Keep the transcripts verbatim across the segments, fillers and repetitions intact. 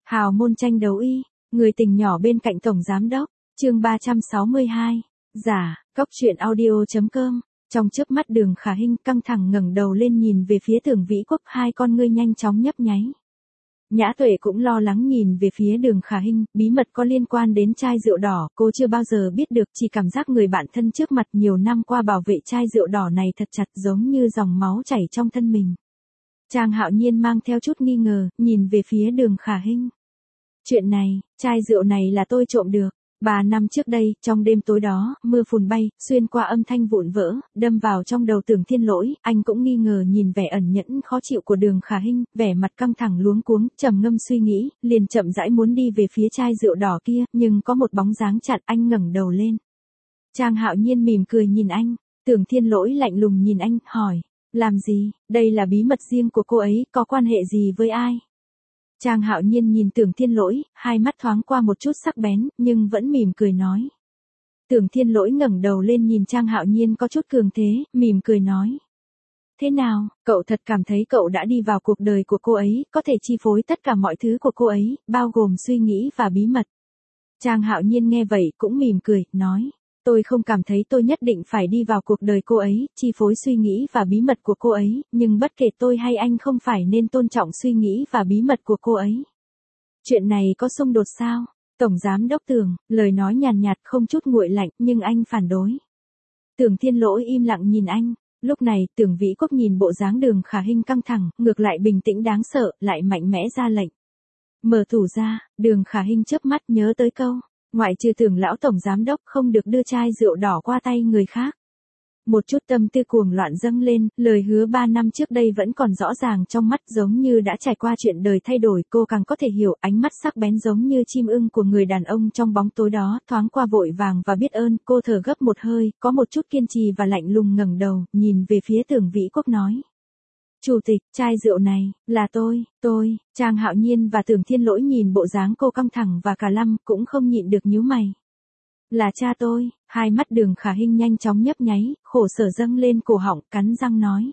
Hào môn tranh đấu y, người tình nhỏ bên cạnh tổng giám đốc, chương ba trăm sáu mươi hai, giả, cóc truyện audio chấm com. Trong chớp mắt Đường Khả Hinh căng thẳng ngẩng đầu lên nhìn về phía Tưởng Vĩ Quốc, hai con ngươi nhanh chóng nhấp nháy. Nhã Tuệ cũng lo lắng nhìn về phía Đường Khả Hinh, bí mật có liên quan đến chai rượu đỏ, cô chưa bao giờ biết được, chỉ cảm giác người bạn thân trước mặt nhiều năm qua bảo vệ chai rượu đỏ này thật chặt, giống như dòng máu chảy trong thân mình. Trang Hạo Nhiên mang theo chút nghi ngờ, nhìn về phía Đường Khả Hinh. Chuyện này, chai rượu này là tôi trộm được. Ba năm trước đây, trong đêm tối đó, mưa phùn bay, xuyên qua âm thanh vụn vỡ, đâm vào trong đầu Tưởng Thiên Lỗi, anh cũng nghi ngờ nhìn vẻ ẩn nhẫn khó chịu của Đường Khả Hinh, vẻ mặt căng thẳng luống cuống, trầm ngâm suy nghĩ, liền chậm rãi muốn đi về phía chai rượu đỏ kia, nhưng có một bóng dáng chặn, anh ngẩng đầu lên. Trang Hạo Nhiên mỉm cười nhìn anh, Tưởng Thiên Lỗi lạnh lùng nhìn anh, hỏi, làm gì, đây là bí mật riêng của cô ấy, có quan hệ gì với ai? Trang Hạo Nhiên nhìn Tưởng Thiên Lỗi, hai mắt thoáng qua một chút sắc bén, nhưng vẫn mỉm cười nói. Tưởng Thiên Lỗi ngẩng đầu lên nhìn Trang Hạo Nhiên có chút cường thế, mỉm cười nói. Thế nào, cậu thật cảm thấy cậu đã đi vào cuộc đời của cô ấy, có thể chi phối tất cả mọi thứ của cô ấy, bao gồm suy nghĩ và bí mật. Trang Hạo Nhiên nghe vậy cũng mỉm cười, nói. Tôi không cảm thấy tôi nhất định phải đi vào cuộc đời cô ấy, chi phối suy nghĩ và bí mật của cô ấy, nhưng bất kể tôi hay anh không phải nên tôn trọng suy nghĩ và bí mật của cô ấy. Chuyện này có xung đột sao? Tổng Giám Đốc Tưởng, lời nói nhàn nhạt không chút nguội lạnh, nhưng anh phản đối. Tưởng Thiên Lỗi im lặng nhìn anh, lúc này Tưởng Vĩ Quốc nhìn bộ dáng Đường Khả Hinh căng thẳng, ngược lại bình tĩnh đáng sợ, lại mạnh mẽ ra lệnh. Mở tủ ra, Đường Khả Hinh chớp mắt nhớ tới câu. Ngoại trừ Tưởng lão tổng giám đốc không được đưa chai rượu đỏ qua tay người khác. Một chút tâm tư cuồng loạn dâng lên, lời hứa ba năm trước đây vẫn còn rõ ràng trong mắt, giống như đã trải qua chuyện đời thay đổi, cô càng có thể hiểu, ánh mắt sắc bén giống như chim ưng của người đàn ông trong bóng tối đó, thoáng qua vội vàng và biết ơn, cô thở gấp một hơi, có một chút kiên trì và lạnh lùng ngẩng đầu, nhìn về phía Tưởng Vĩ Quốc nói. Chủ tịch, chai rượu này, là tôi, tôi, Trang Hạo Nhiên và Tưởng Thiên Lỗi nhìn bộ dáng cô căng thẳng và cả lâm, cũng không nhịn được nhíu mày. Là cha tôi, hai mắt Đường Khả Hinh nhanh chóng nhấp nháy, khổ sở dâng lên cổ họng, cắn răng nói.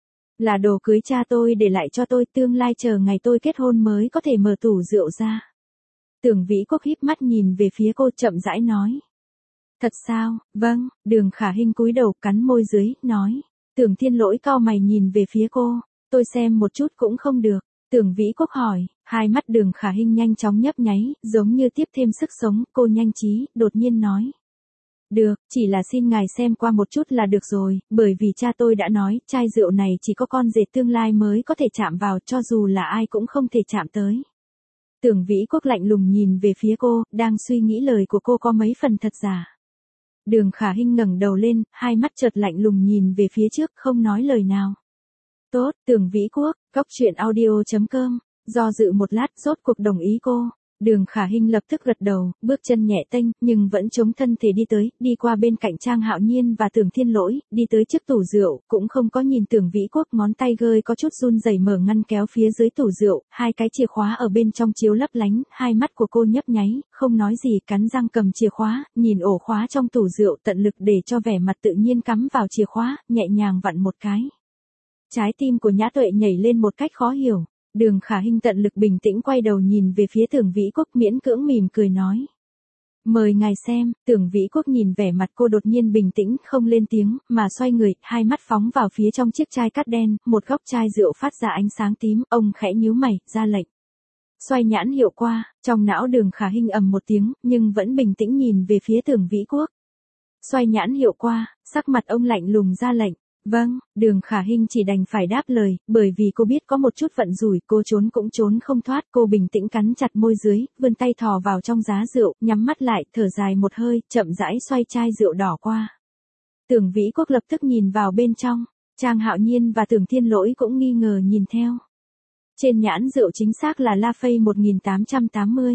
Là đồ cưới cha tôi để lại cho tôi, tương lai chờ ngày tôi kết hôn mới có thể mở tủ rượu ra. Tưởng Vĩ Quốc híp mắt nhìn về phía cô chậm rãi nói. Thật sao, vâng, Đường Khả Hinh cúi đầu cắn môi dưới, nói. Tưởng Thiên Lỗi cau mày nhìn về phía cô, tôi xem một chút cũng không được. Tưởng Vĩ Quốc hỏi, hai mắt Đường Khả Hinh nhanh chóng nhấp nháy, giống như tiếp thêm sức sống, cô nhanh trí, đột nhiên nói. Được, chỉ là xin ngài xem qua một chút là được rồi, bởi vì cha tôi đã nói, chai rượu này chỉ có con rể tương lai mới có thể chạm vào, cho dù là ai cũng không thể chạm tới. Tưởng Vĩ Quốc lạnh lùng nhìn về phía cô, đang suy nghĩ lời của cô có mấy phần thật giả. Đường Khả Hinh ngẩng đầu lên, hai mắt chợt lạnh lùng nhìn về phía trước, không nói lời nào. Tốt, Tưởng Vĩ Quốc, cóc truyện audio chấm com, do dự một lát, rốt cuộc đồng ý cô. Đường Khả Hinh lập tức gật đầu, bước chân nhẹ tênh, nhưng vẫn chống thân thể đi tới, đi qua bên cạnh Trang Hạo Nhiên và Tưởng Thiên Lỗi, đi tới trước tủ rượu, cũng không có nhìn Tưởng Vĩ Quốc, ngón tay gơi có chút run rẩy mở ngăn kéo phía dưới tủ rượu, hai cái chìa khóa ở bên trong chiếu lấp lánh, hai mắt của cô nhấp nháy, không nói gì, cắn răng cầm chìa khóa, nhìn ổ khóa trong tủ rượu, tận lực để cho vẻ mặt tự nhiên cắm vào chìa khóa, nhẹ nhàng vặn một cái. Trái tim của Nhã Tuệ nhảy lên một cách khó hiểu. Đường Khả Hinh tận lực bình tĩnh quay đầu nhìn về phía Tưởng Vĩ Quốc, miễn cưỡng mỉm cười nói. Mời ngài xem. Tưởng Vĩ Quốc nhìn vẻ mặt cô đột nhiên bình tĩnh, không lên tiếng, mà xoay người, hai mắt phóng vào phía trong chiếc chai cát đen, một góc chai rượu phát ra ánh sáng tím, ông khẽ nhíu mày, ra lệnh. Xoay nhãn hiệu qua, trong não Đường Khả Hinh ầm một tiếng, nhưng vẫn bình tĩnh nhìn về phía Tưởng Vĩ Quốc. Xoay nhãn hiệu qua, sắc mặt ông lạnh lùng ra lệnh. Vâng, Đường Khả Hinh chỉ đành phải đáp lời, bởi vì cô biết có một chút vận rủi, cô trốn cũng trốn không thoát, cô bình tĩnh cắn chặt môi dưới, vươn tay thò vào trong giá rượu, nhắm mắt lại, thở dài một hơi, chậm rãi xoay chai rượu đỏ qua. Tưởng Vĩ Quốc lập tức nhìn vào bên trong, Trang Hạo Nhiên và Tưởng Thiên Lỗi cũng nghi ngờ nhìn theo. Trên nhãn rượu chính xác là La Phây một nghìn tám trăm tám mươi.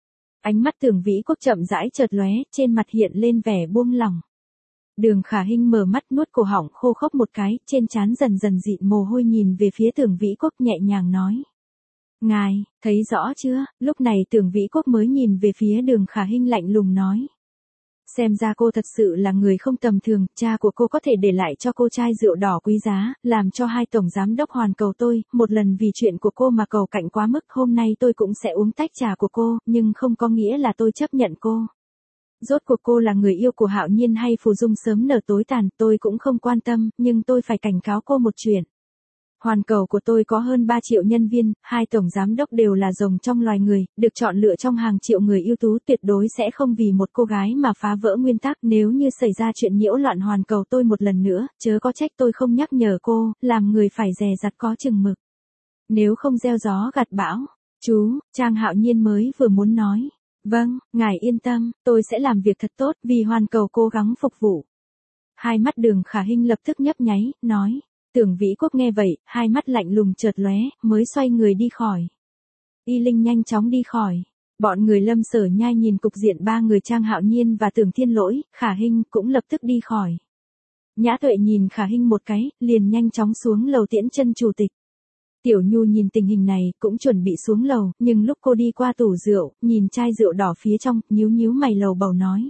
Ánh mắt Tưởng Vĩ Quốc chậm rãi chợt lóe, trên mặt hiện lên vẻ buông lỏng. Đường Khả Hinh mở mắt nuốt cổ họng khô khốc một cái, trên trán dần dần dịn mồ hôi nhìn về phía Tưởng Vĩ Quốc nhẹ nhàng nói. Ngài, thấy rõ chưa? Lúc này Tưởng Vĩ Quốc mới nhìn về phía Đường Khả Hinh lạnh lùng nói. Xem ra cô thật sự là người không tầm thường, cha của cô có thể để lại cho cô chai rượu đỏ quý giá, làm cho hai tổng giám đốc hoàn cầu tôi, một lần vì chuyện của cô mà cầu cạnh quá mức, hôm nay tôi cũng sẽ uống tách trà của cô, nhưng không có nghĩa là tôi chấp nhận cô. Rốt cuộc cô là người yêu của Hạo Nhiên hay phù dung sớm nở tối tàn, tôi cũng không quan tâm, nhưng tôi phải cảnh cáo cô một chuyện. Hoàn cầu của tôi có hơn ba triệu nhân viên, hai tổng giám đốc đều là rồng trong loài người, được chọn lựa trong hàng triệu người ưu tú, tuyệt đối sẽ không vì một cô gái mà phá vỡ nguyên tắc. Nếu như xảy ra chuyện nhiễu loạn hoàn cầu tôi một lần nữa, chớ có trách tôi không nhắc nhở cô, làm người phải dè dặt có chừng mực. Nếu không gieo gió gặt bão. Chú, Trang Hạo Nhiên mới vừa muốn nói. Vâng, ngài yên tâm, tôi sẽ làm việc thật tốt, vì hoàn cầu cố gắng phục vụ. Hai mắt Đường Khả Hinh lập tức nhấp nháy, nói. Tưởng Vĩ Quốc nghe vậy, hai mắt lạnh lùng chợt lóe, mới xoay người đi khỏi. Y Linh nhanh chóng đi khỏi. Bọn người Lâm Sở Nhai nhìn cục diện ba người Trang Hạo Nhiên và Tưởng Thiên Lỗi, Khả Hinh cũng lập tức đi khỏi. Nhã Tuệ nhìn Khả Hinh một cái, liền nhanh chóng xuống lầu tiễn chân chủ tịch. Tiểu Nhu nhìn tình hình này, cũng chuẩn bị xuống lầu, nhưng lúc cô đi qua tủ rượu, nhìn chai rượu đỏ phía trong, nhíu nhíu mày lầu bầu nói.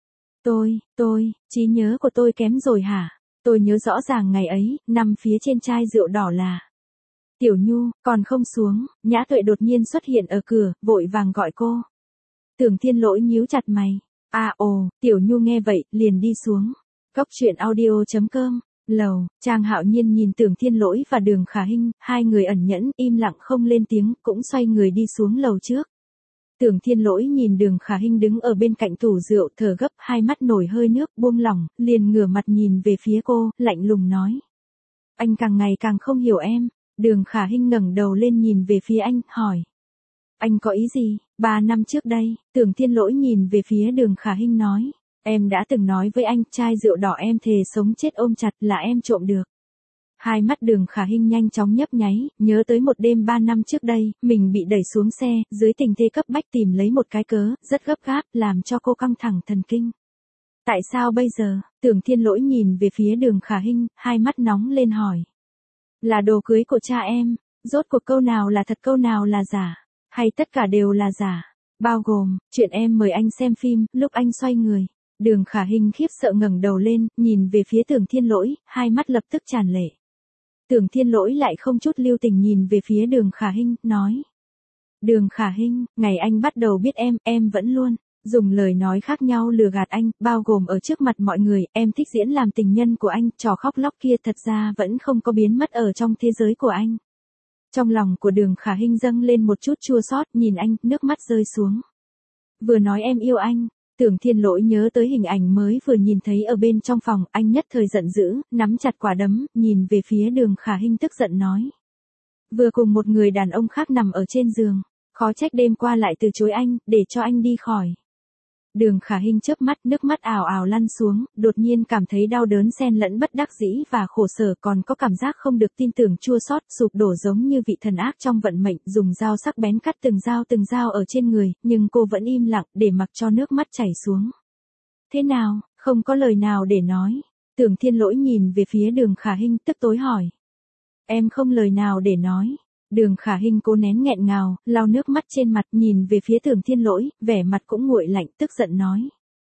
Tôi, tôi, trí nhớ của tôi kém rồi hả? Tôi nhớ rõ ràng ngày ấy, nằm phía trên chai rượu đỏ là. Tiểu Nhu, còn không xuống, Nhã Tuệ đột nhiên xuất hiện ở cửa, vội vàng gọi cô. Tưởng Thiên Lỗi nhíu chặt mày. À ồ, Tiểu Nhu nghe vậy, liền đi xuống. Cốc truyện audio chấm com, lầu, Trang Hạo Nhiên nhìn Tưởng Thiên Lỗi và Đường Khả Hinh, hai người ẩn nhẫn, im lặng không lên tiếng, cũng xoay người đi xuống lầu trước. Tưởng Thiên Lỗi nhìn Đường Khả Hinh đứng ở bên cạnh tủ rượu thở gấp, hai mắt nổi hơi nước, buông lỏng, liền ngửa mặt nhìn về phía cô, lạnh lùng nói. Anh càng ngày càng không hiểu em. Đường Khả Hinh ngẩng đầu lên nhìn về phía anh, hỏi. Anh có ý gì? Ba năm trước đây, Tưởng Thiên Lỗi nhìn về phía Đường Khả Hinh nói. Em đã từng nói với anh, chai rượu đỏ em thề sống chết ôm chặt là em trộm được. Hai mắt Đường Khả Hinh nhanh chóng nhấp nháy, nhớ tới một đêm ba năm trước đây, mình bị đẩy xuống xe, dưới tình thế cấp bách tìm lấy một cái cớ, rất gấp gáp, làm cho cô căng thẳng thần kinh. Tại sao bây giờ? Tưởng Thiên Lỗi nhìn về phía Đường Khả Hinh, hai mắt nóng lên hỏi. Là đồ cưới của cha em, rốt cuộc câu nào là thật câu nào là giả, hay tất cả đều là giả, bao gồm, chuyện em mời anh xem phim, lúc anh xoay người. Đường Khả Hinh khiếp sợ ngẩng đầu lên, nhìn về phía Tưởng Thiên Lỗi, hai mắt lập tức tràn lệ. Tưởng Thiên Lỗi lại không chút lưu tình nhìn về phía Đường Khả Hinh, nói. Đường Khả Hinh, ngày anh bắt đầu biết em, em vẫn luôn dùng lời nói khác nhau lừa gạt anh, bao gồm ở trước mặt mọi người, em thích diễn làm tình nhân của anh, trò khóc lóc kia thật ra vẫn không có biến mất ở trong thế giới của anh. Trong lòng của Đường Khả Hinh dâng lên một chút chua xót, nhìn anh, nước mắt rơi xuống. Vừa nói em yêu anh. Tưởng Thiên Lỗi nhớ tới hình ảnh mới vừa nhìn thấy ở bên trong phòng, anh nhất thời giận dữ, nắm chặt quả đấm, nhìn về phía Đường Khả Hinh tức giận nói. Vừa cùng một người đàn ông khác nằm ở trên giường, khó trách đêm qua lại từ chối anh, để cho anh đi khỏi. Đường Khả Hinh chớp mắt, nước mắt ào ào lăn xuống, đột nhiên cảm thấy đau đớn xen lẫn bất đắc dĩ và khổ sở, còn có cảm giác không được tin tưởng chua xót, sụp đổ giống như vị thần ác trong vận mệnh, dùng dao sắc bén cắt từng dao từng dao ở trên người, nhưng cô vẫn im lặng, để mặc cho nước mắt chảy xuống. Thế nào, không có lời nào để nói. Tưởng Thiên Lỗi nhìn về phía Đường Khả Hinh, tức tối hỏi. Em không lời nào để nói. Đường Khả Hinh cố nén nghẹn ngào, lau nước mắt trên mặt, nhìn về phía Tưởng Thiên Lỗi, vẻ mặt cũng nguội lạnh, tức giận nói.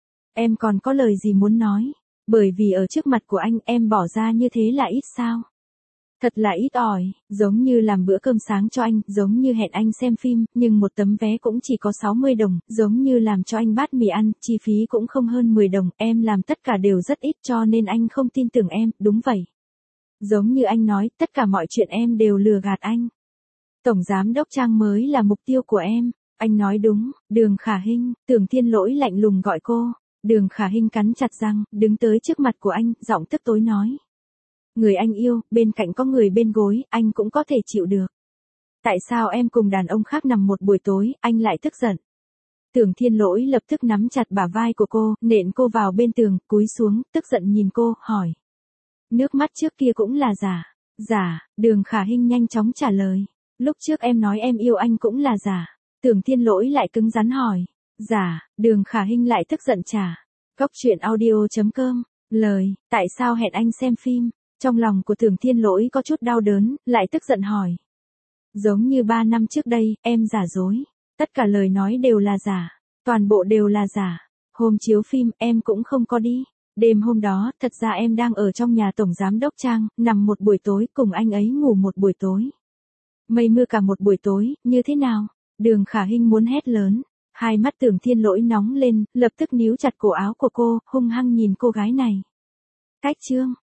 Em còn có lời gì muốn nói? Bởi vì ở trước mặt của anh, em bỏ ra như thế là ít sao? Thật là ít ỏi, giống như làm bữa cơm sáng cho anh, giống như hẹn anh xem phim, nhưng một tấm vé cũng chỉ có sáu mươi đồng, giống như làm cho anh bát mì ăn, chi phí cũng không hơn mười đồng, em làm tất cả đều rất ít cho nên anh không tin tưởng em, đúng vậy. Giống như anh nói, tất cả mọi chuyện em đều lừa gạt anh. Tổng giám đốc Trang mới là mục tiêu của em. Anh nói đúng. Đường Khả Hinh, Tưởng Thiên Lỗi lạnh lùng gọi cô. Đường Khả Hinh cắn chặt răng, đứng tới trước mặt của anh, giọng tức tối nói. Người anh yêu, bên cạnh có người bên gối, anh cũng có thể chịu được. Tại sao em cùng đàn ông khác nằm một buổi tối, anh lại tức giận? Tưởng Thiên Lỗi lập tức nắm chặt bả vai của cô, nện cô vào bên tường, cúi xuống, tức giận nhìn cô, hỏi. Nước mắt trước kia cũng là giả. Giả, Đường Khả Hinh nhanh chóng trả lời. Lúc trước em nói em yêu anh cũng là giả. Tưởng Thiên Lỗi lại cứng rắn hỏi. Giả, Đường Khả Hinh lại tức giận trả. Cốc truyện audio chấm com, lời, tại sao hẹn anh xem phim? Trong lòng của Tưởng Thiên Lỗi có chút đau đớn, lại tức giận hỏi. Giống như ba năm trước đây, em giả dối. Tất cả lời nói đều là giả. Toàn bộ đều là giả. Hôm chiếu phim em cũng không có đi. Đêm hôm đó, thật ra em đang ở trong nhà Tổng Giám Đốc Trang, nằm một buổi tối, cùng anh ấy ngủ một buổi tối. Mây mưa cả một buổi tối, như thế nào? Đường Khả Hinh muốn hét lớn. Hai mắt Tưởng Thiên Lỗi nóng lên, lập tức níu chặt cổ áo của cô, hung hăng nhìn cô gái này. Cách chương.